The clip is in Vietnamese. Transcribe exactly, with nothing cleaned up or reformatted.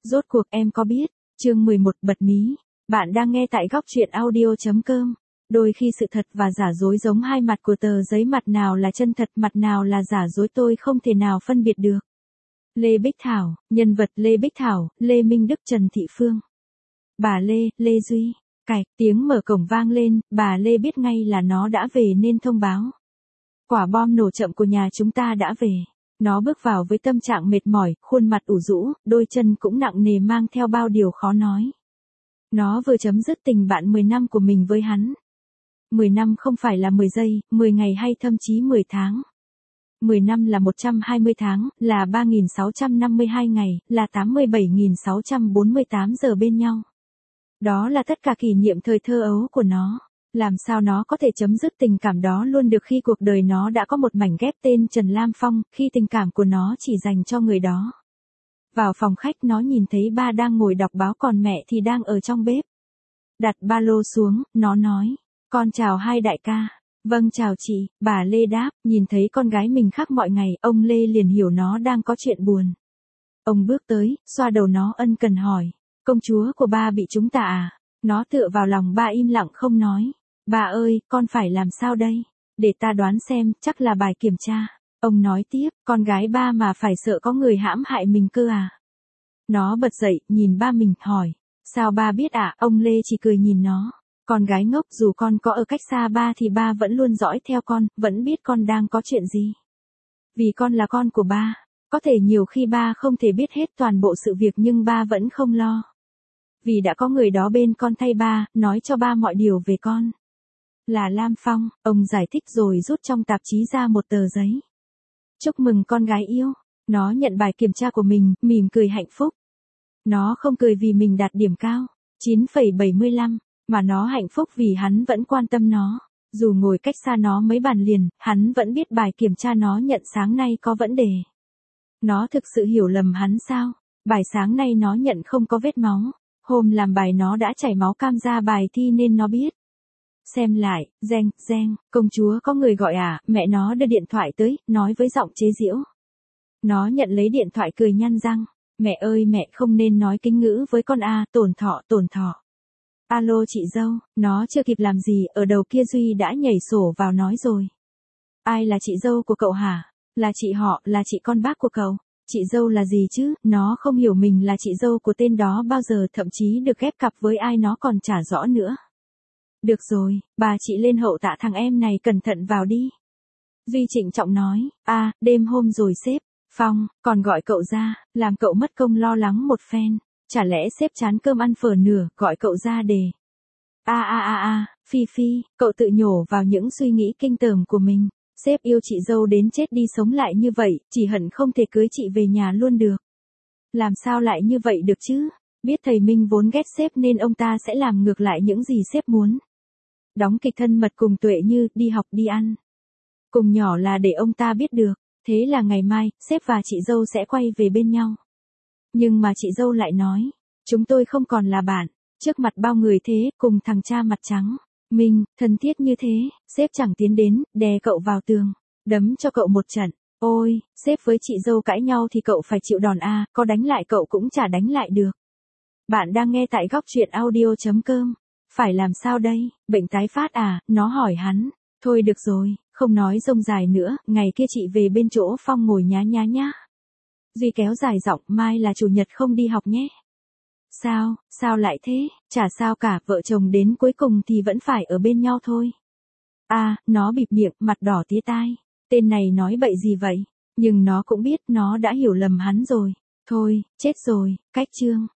Rốt cuộc em có biết, chương mười một bật mí. Bạn đang nghe tại góc truyện audio.com. Đôi khi sự thật và giả dối giống hai mặt của tờ giấy, mặt nào là chân thật, mặt nào là giả dối, tôi không thể nào phân biệt được. Lê Bích Thảo, nhân vật Lê Bích Thảo, Lê Minh Đức, Trần Thị Phương. Bà Lê, Lê Duy. Cạch, tiếng mở cổng vang lên, bà Lê biết ngay là nó đã về nên thông báo. Quả bom nổ chậm của nhà chúng ta đã về. Nó bước vào với tâm trạng mệt mỏi, khuôn mặt ủ rũ, đôi chân cũng nặng nề mang theo bao điều khó nói. Nó vừa chấm dứt tình bạn mười năm của mình với hắn. mười năm không phải là mười giây, mười ngày hay thậm chí mười tháng. mười năm là một trăm hai mươi tháng, là ba nghìn sáu trăm năm mươi hai ngày, là tám mươi bảy nghìn sáu trăm bốn mươi tám giờ bên nhau. Đó là tất cả kỷ niệm thời thơ ấu của nó. Làm sao nó có thể chấm dứt tình cảm đó luôn được khi cuộc đời nó đã có một mảnh ghép tên Trần Lam Phong, khi tình cảm của nó chỉ dành cho người đó. Vào phòng khách nó nhìn thấy ba đang ngồi đọc báo, còn mẹ thì đang ở trong bếp. Đặt ba lô xuống, nó nói, con chào hai đại ca. Vâng chào chị, bà Lê đáp. Nhìn thấy con gái mình khác mọi ngày, ông Lê liền hiểu nó đang có chuyện buồn. Ông bước tới, xoa đầu nó ân cần hỏi, công chúa của ba bị trúng tà à? Nó tựa vào lòng ba im lặng không nói. Bà ơi, con phải làm sao đây? Để ta đoán xem, chắc là bài kiểm tra. Ông nói tiếp, con gái ba mà phải sợ có người hãm hại mình cơ à? Nó bật dậy, nhìn ba mình, hỏi, sao ba biết ạ? À? Ông Lê chỉ cười nhìn nó. Con gái ngốc, dù con có ở cách xa ba thì ba vẫn luôn dõi theo con, vẫn biết con đang có chuyện gì. Vì con là con của ba. Có thể nhiều khi ba không thể biết hết toàn bộ sự việc nhưng ba vẫn không lo. Vì đã có người đó bên con thay ba, nói cho ba mọi điều về con. Là Lam Phong, ông giải thích rồi rút trong tạp chí ra một tờ giấy. Chúc mừng con gái yêu. Nó nhận bài kiểm tra của mình, mỉm cười hạnh phúc. Nó không cười vì mình đạt điểm cao, chín phẩy bảy mươi lăm, mà nó hạnh phúc vì hắn vẫn quan tâm nó. Dù ngồi cách xa nó mấy bàn liền, hắn vẫn biết bài kiểm tra nó nhận sáng nay có vấn đề. Nó thực sự hiểu lầm hắn sao? Bài sáng nay nó nhận không có vết máu. Hôm làm bài nó đã chảy máu cam ra bài thi nên nó biết. Xem lại, reng, reng, công chúa có người gọi à? Mẹ nó đưa điện thoại tới, nói với giọng chế giễu. Nó nhận lấy điện thoại cười nhăn răng. Mẹ ơi mẹ không nên nói kinh ngữ với con a, à, tổn thọ, tổn thọ. Alo chị dâu, nó chưa kịp làm gì, ở đầu kia Duy đã nhảy sổ vào nói rồi. Ai là chị dâu của cậu hả? Là chị họ, là chị con bác của cậu. Chị dâu là gì chứ? Nó không hiểu mình là chị dâu của tên đó bao giờ, thậm chí được ghép cặp với ai nó còn chả rõ nữa. Được rồi, bà chị lên hậu tạ thằng em này cẩn thận vào đi. Duy trịnh trọng nói, a, à, đêm hôm rồi sếp, Phong, còn gọi cậu ra, làm cậu mất công lo lắng một phen. Chả lẽ sếp chán cơm ăn phở nửa, gọi cậu ra để. A a a a, Phi Phi, cậu tự nhổ vào những suy nghĩ kinh tởm của mình. Sếp yêu chị dâu đến chết đi sống lại như vậy, chỉ hận không thể cưới chị về nhà luôn được. Làm sao lại như vậy được chứ? Biết thầy Minh vốn ghét sếp nên ông ta sẽ làm ngược lại những gì sếp muốn. Đóng kịch thân mật cùng Tuệ Như, đi học đi ăn. Cùng nhỏ là để ông ta biết được. Thế là ngày mai, sếp và chị dâu sẽ quay về bên nhau. Nhưng mà chị dâu lại nói, chúng tôi không còn là bạn. Trước mặt bao người thế, cùng thằng cha mặt trắng. Minh, thân thiết như thế, sếp chẳng tiến đến, đè cậu vào tường. Đấm cho cậu một trận. Ôi, sếp với chị dâu cãi nhau thì cậu phải chịu đòn a, có đánh lại cậu cũng chả đánh lại được. Bạn đang nghe tại góc truyện audio.com. Phải làm sao đây? Bệnh tái phát à? Nó hỏi hắn. Thôi được rồi, không nói rông dài nữa, ngày kia chị về bên chỗ Phong ngồi nhá nhá nhá. Duy kéo dài giọng, mai là chủ nhật không đi học nhé. Sao, sao lại thế? Chả sao cả, vợ chồng đến cuối cùng thì vẫn phải ở bên nhau thôi. À, nó bịt miệng, mặt đỏ tía tai. Tên này nói bậy gì vậy? Nhưng nó cũng biết nó đã hiểu lầm hắn rồi. Thôi, chết rồi, cách chương.